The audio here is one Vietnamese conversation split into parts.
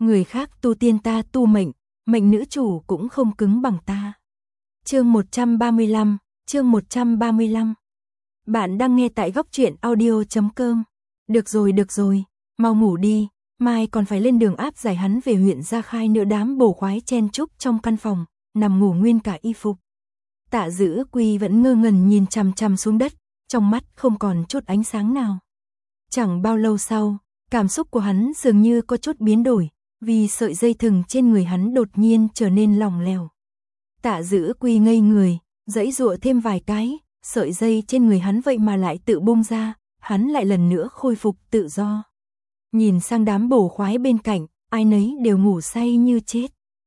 người khác tu tiên ta tu mệnh, mệnh nữ chủ cũng không cứng bằng ta. Chương 135, chương 135. Bạn đang nghe tại góc truyện audio.com. Được rồi, mau ngủ đi, mai còn phải lên đường áp giải hắn về huyện Gia Khai nữa. Đám bổ khoái chen chúc trong căn phòng, nằm ngủ nguyên cả y phục. Tạ Dữ Quy vẫn ngơ ngẩn nhìn chằm chằm xuống đất, trong mắt không còn chút ánh sáng nào. Chẳng bao lâu sau, cảm xúc của hắn dường như có chút biến đổi, vì sợi dây thừng trên người hắn đột nhiên trở nên lỏng lẻo. Tạ Dữ Quy ngây người, giãy giụa thêm vài cái, sợi dây trên người hắn vậy mà lại tự bung ra, hắn lại lần nữa khôi phục tự do. Nhìn sang đám bổ khoái bên cạnh, ai nấy đều ngủ say như chết.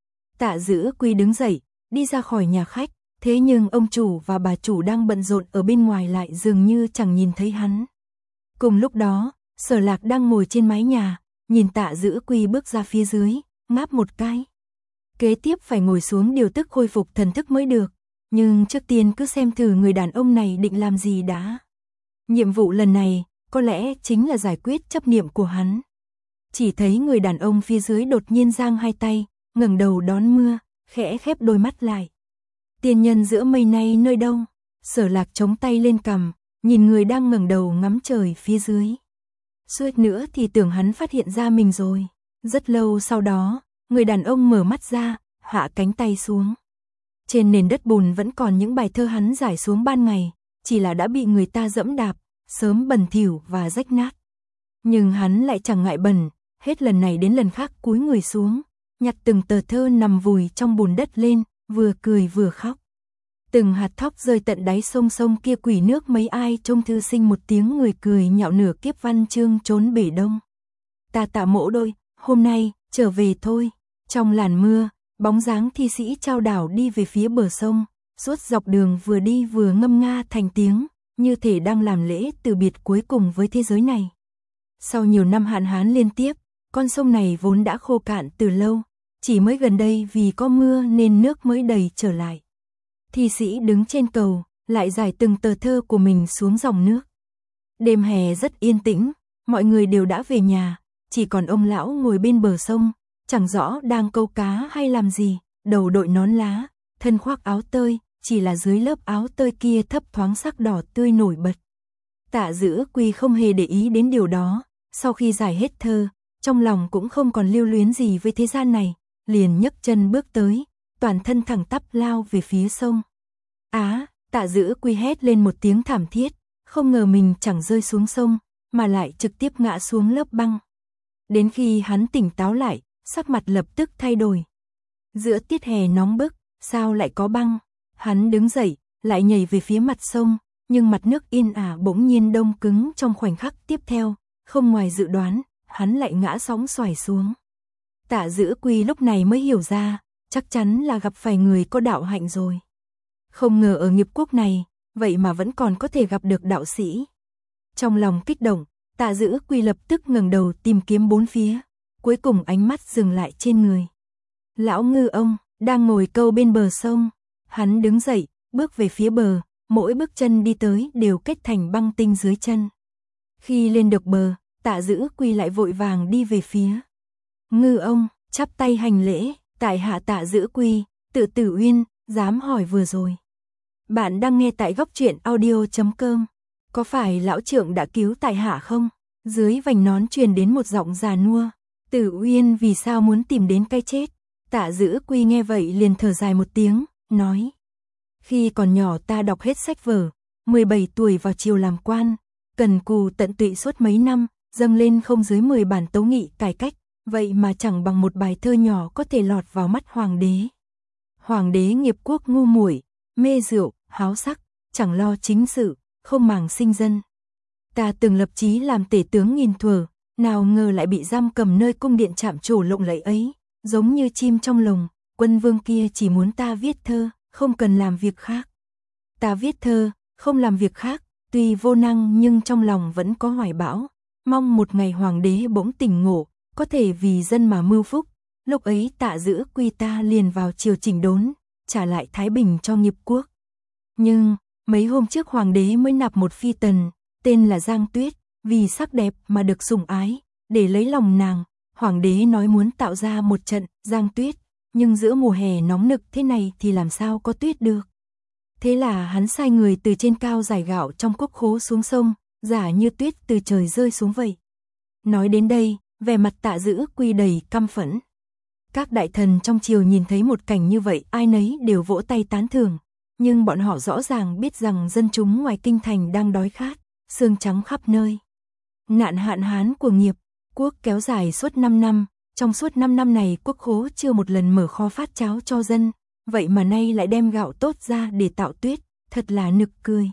Tạ Dữ Quy đứng dậy, đi ra khỏi nhà khách, thế nhưng ông chủ và bà chủ đang bận rộn ở bên ngoài lại dường như chẳng nhìn thấy hắn. Cùng lúc đó, Sở Lạc đang ngồi trên mái nhà, nhìn Tạ Dữ Quy bước ra phía dưới, ngáp một cái. Kế tiếp phải ngồi xuống điều tức khôi phục thần thức mới được, nhưng trước tiên cứ xem thử người đàn ông này định làm gì đã. Nhiệm vụ lần này, có lẽ chính là giải quyết chấp niệm của hắn. Chỉ thấy người đàn ông phía dưới đột nhiên giang hai tay, ngẩng đầu đón mưa, khẽ khép đôi mắt lại. Tiên nhân giữa mây này nơi đâu? Sở Lạc chống tay lên cằm, nhìn người đang ngẩng đầu ngắm trời phía dưới. Suýt nữa thì tưởng hắn phát hiện ra mình rồi. Rất lâu sau đó, người đàn ông mở mắt ra, hạ cánh tay xuống. Trên nền đất bùn vẫn còn những bài thơ hắn giải xuống ban ngày, chỉ là đã bị người ta dẫm đạp, sớm bẩn thỉu và rách nát. Nhưng hắn lại chẳng ngại bẩn, hết lần này đến lần khác cúi người xuống, nhặt từng tờ thơ nằm vùi trong bùn đất lên, vừa cười vừa khóc. Từng hạt thóc rơi tận đáy sông kia quỷ nước mấy ai trông thư sinh một tiếng người cười nhạo nửa kiếp văn chương trốn bể đông. Ta Tạ Mỗ Đôi, hôm nay, trở về thôi. Trong làn mưa, bóng dáng thi sĩ chao đảo đi về phía bờ sông, suốt dọc đường vừa đi vừa ngâm nga thành tiếng, như thể đang làm lễ từ biệt cuối cùng với thế giới này. Sau nhiều năm hạn hán liên tiếp, con sông này vốn đã khô cạn từ lâu, chỉ mới gần đây vì có mưa nên nước mới đầy trở lại. Thi sĩ đứng trên cầu, lại giải từng tờ thơ của mình xuống dòng nước. Đêm hè rất yên tĩnh, mọi người đều đã về nhà, chỉ còn ông lão ngồi bên bờ sông, chẳng rõ đang câu cá hay làm gì, đầu đội nón lá, thân khoác áo tơi, chỉ là dưới lớp áo tơi kia thấp thoáng sắc đỏ tươi nổi bật. Tạ Dữ Quy không hề để ý đến điều đó, sau khi giải hết thơ, trong lòng cũng không còn lưu luyến gì với thế gian này, liền nhấc chân bước tới, toàn thân thẳng tắp lao về phía sông. Á, Tạ Dữ Quy hét lên một tiếng thảm thiết, không ngờ mình chẳng rơi xuống sông, mà lại trực tiếp ngã xuống lớp băng. Đến khi hắn tỉnh táo lại, sắc mặt lập tức thay đổi. Giữa tiết hè nóng bức, sao lại có băng? Hắn đứng dậy, lại nhảy về phía mặt sông, nhưng mặt nước yên ả bỗng nhiên đông cứng trong khoảnh khắc tiếp theo, không ngoài dự đoán, hắn lại ngã sóng xoài xuống. Tạ Dữ Quy lúc này mới hiểu ra, chắc chắn là gặp phải người có đạo hạnh rồi. Không ngờ ở nghiệp quốc này, vậy mà vẫn còn có thể gặp được đạo sĩ. Trong lòng kích động, Tạ Dữ Quy lập tức ngẩng đầu tìm kiếm bốn phía, cuối cùng ánh mắt dừng lại trên người. Lão ngư ông, đang ngồi câu bên bờ sông. Hắn đứng dậy, bước về phía bờ, mỗi bước chân đi tới đều kết thành băng tinh dưới chân. Khi lên được bờ, Tạ Dữ Quy lại vội vàng đi về phía. Ngư ông, chắp tay hành lễ, tại hạ Tạ Dữ Quy, tự Tử Uyên, dám hỏi vừa rồi. Bạn đang nghe tại góc truyện audio.com. Có phải lão trưởng đã cứu tại hạ không? Dưới vành nón truyền đến một giọng già nua. Tử Uyên vì sao muốn tìm đến cái chết? Tạ Dữ Quy nghe vậy liền thở dài một tiếng, nói. Khi còn nhỏ ta đọc hết sách vở, 17 tuổi vào triều làm quan, cần cù tận tụy suốt mấy năm, dâng lên không dưới 10 bản tấu nghị cải cách, vậy mà chẳng bằng một bài thơ nhỏ có thể lọt vào mắt hoàng đế. Hoàng đế nghiệp quốc ngu muội, mê rượu, háo sắc, chẳng lo chính sự, không màng sinh dân. Ta từng lập chí làm tể tướng nghìn thuở, nào ngờ lại bị giam cầm nơi cung điện trạm trổ lộng lẫy ấy, giống như chim trong lồng, quân vương kia chỉ muốn ta viết thơ, không cần làm việc khác. Ta viết thơ, không làm việc khác, tuy vô năng nhưng trong lòng vẫn có hoài bão, mong một ngày hoàng đế bỗng tỉnh ngộ, có thể vì dân mà mưu phúc. Lúc ấy Tạ Dữ Quy ta liền vào triều chỉnh đốn, trả lại thái bình cho nghiệp quốc. Nhưng, mấy hôm trước hoàng đế mới nạp một phi tần, tên là Giang Tuyết, vì sắc đẹp mà được sủng ái, để lấy lòng nàng, Hoàng đế nói muốn tạo ra một trận giang tuyết, nhưng giữa mùa hè nóng nực thế này thì làm sao có tuyết được. Thế là hắn sai người từ trên cao rải gạo trong cốc khố xuống sông, giả như tuyết từ trời rơi xuống vậy. Nói đến đây, vẻ mặt Tạ Dữ Quy đầy căm phẫn. Các đại thần trong triều nhìn thấy một cảnh như vậy ai nấy đều vỗ tay tán thưởng, nhưng bọn họ rõ ràng biết rằng dân chúng ngoài kinh thành đang đói khát, xương trắng khắp nơi. Nạn hạn hán của nghiệp quốc kéo dài suốt 5 năm, trong suốt 5 năm này quốc khố chưa một lần mở kho phát cháo cho dân, vậy mà nay lại đem gạo tốt ra để tạo tuyết, thật là nực cười.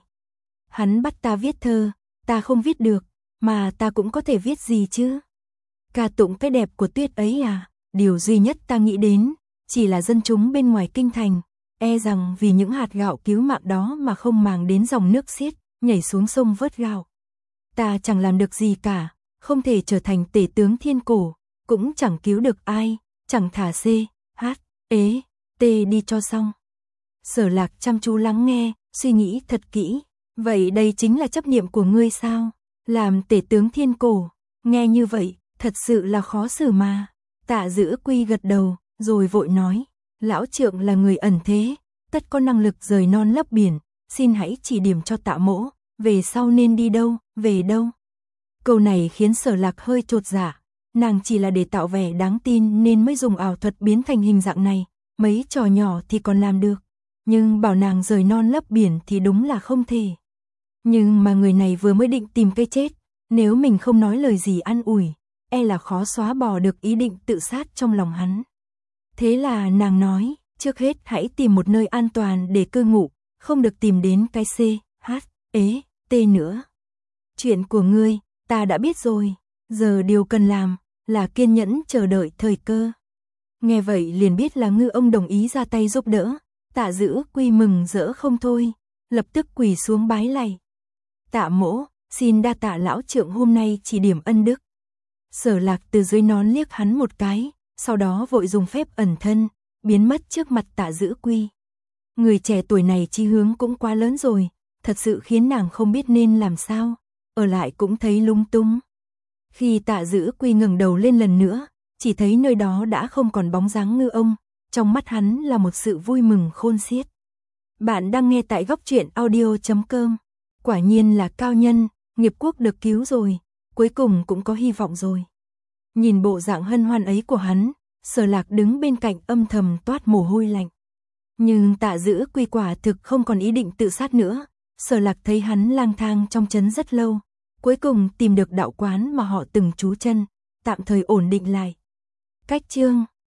Hắn bắt ta viết thơ, ta không viết được, mà ta cũng có thể viết gì chứ? Ca tụng cái đẹp của tuyết ấy à? Điều duy nhất ta nghĩ đến, chỉ là dân chúng bên ngoài kinh thành, e rằng vì những hạt gạo cứu mạng đó mà không màng đến dòng nước xiết, nhảy xuống sông vớt gạo. Ta chẳng làm được gì cả, không thể trở thành tể tướng thiên cổ, cũng chẳng cứu được ai, chẳng thả C, H, ế, T đi cho xong. Sở Lạc chăm chú lắng nghe, suy nghĩ thật kỹ, vậy đây chính là chấp niệm của ngươi sao? Làm tể tướng thiên cổ, nghe như vậy, thật sự là khó xử mà. Tạ Dữ Quy gật đầu, rồi vội nói, lão trượng là người ẩn thế, tất có năng lực rời non lấp biển, xin hãy chỉ điểm cho Tạ mỗ, về sau nên đi đâu, về đâu. Câu này khiến Sở Lạc hơi chột dạ, nàng chỉ là để tạo vẻ đáng tin nên mới dùng ảo thuật biến thành hình dạng này, mấy trò nhỏ thì còn làm được, nhưng bảo nàng rời non lấp biển thì đúng là không thể. Nhưng mà người này vừa mới định tìm cái chết, nếu mình không nói lời gì an ủi, e là khó xóa bỏ được ý định tự sát trong lòng hắn. Thế là nàng nói, trước hết hãy tìm một nơi an toàn để cư ngụ, không được tìm đến cái C, H, ế, T nữa. Chuyện của ngươi, ta đã biết rồi, giờ điều cần làm là kiên nhẫn chờ đợi thời cơ. Nghe vậy liền biết là Ngư ông đồng ý ra tay giúp đỡ, Tạ Dữ Quy mừng rỡ không thôi, lập tức quỳ xuống bái lạy. Tạ mỗ, xin đa tạ lão trượng hôm nay chỉ điểm ân đức. Sở Lạc từ dưới nón liếc hắn một cái, sau đó vội dùng phép ẩn thân, biến mất trước mặt Tạ Dữ Quy. Người trẻ tuổi này chí hướng cũng quá lớn rồi, thật sự khiến nàng không biết nên làm sao, ở lại cũng thấy lung tung. Khi Tạ Dữ Quy ngẩng đầu lên lần nữa, chỉ thấy nơi đó đã không còn bóng dáng Ngư ông, trong mắt hắn là một sự vui mừng khôn xiết. Bạn đang nghe tại Góc Truyện Audio.com. Quả nhiên là cao nhân, nghiệp quốc được cứu rồi, cuối cùng cũng có hy vọng rồi. Nhìn bộ dạng hân hoan ấy của hắn, Sở Lạc đứng bên cạnh âm thầm toát mồ hôi lạnh. Nhưng Tạ Dữ Quy quả thực không còn ý định tự sát nữa, Sở Lạc thấy hắn lang thang trong trấn rất lâu, cuối cùng tìm được đạo quán mà họ từng trú chân, tạm thời ổn định lại. Cách chương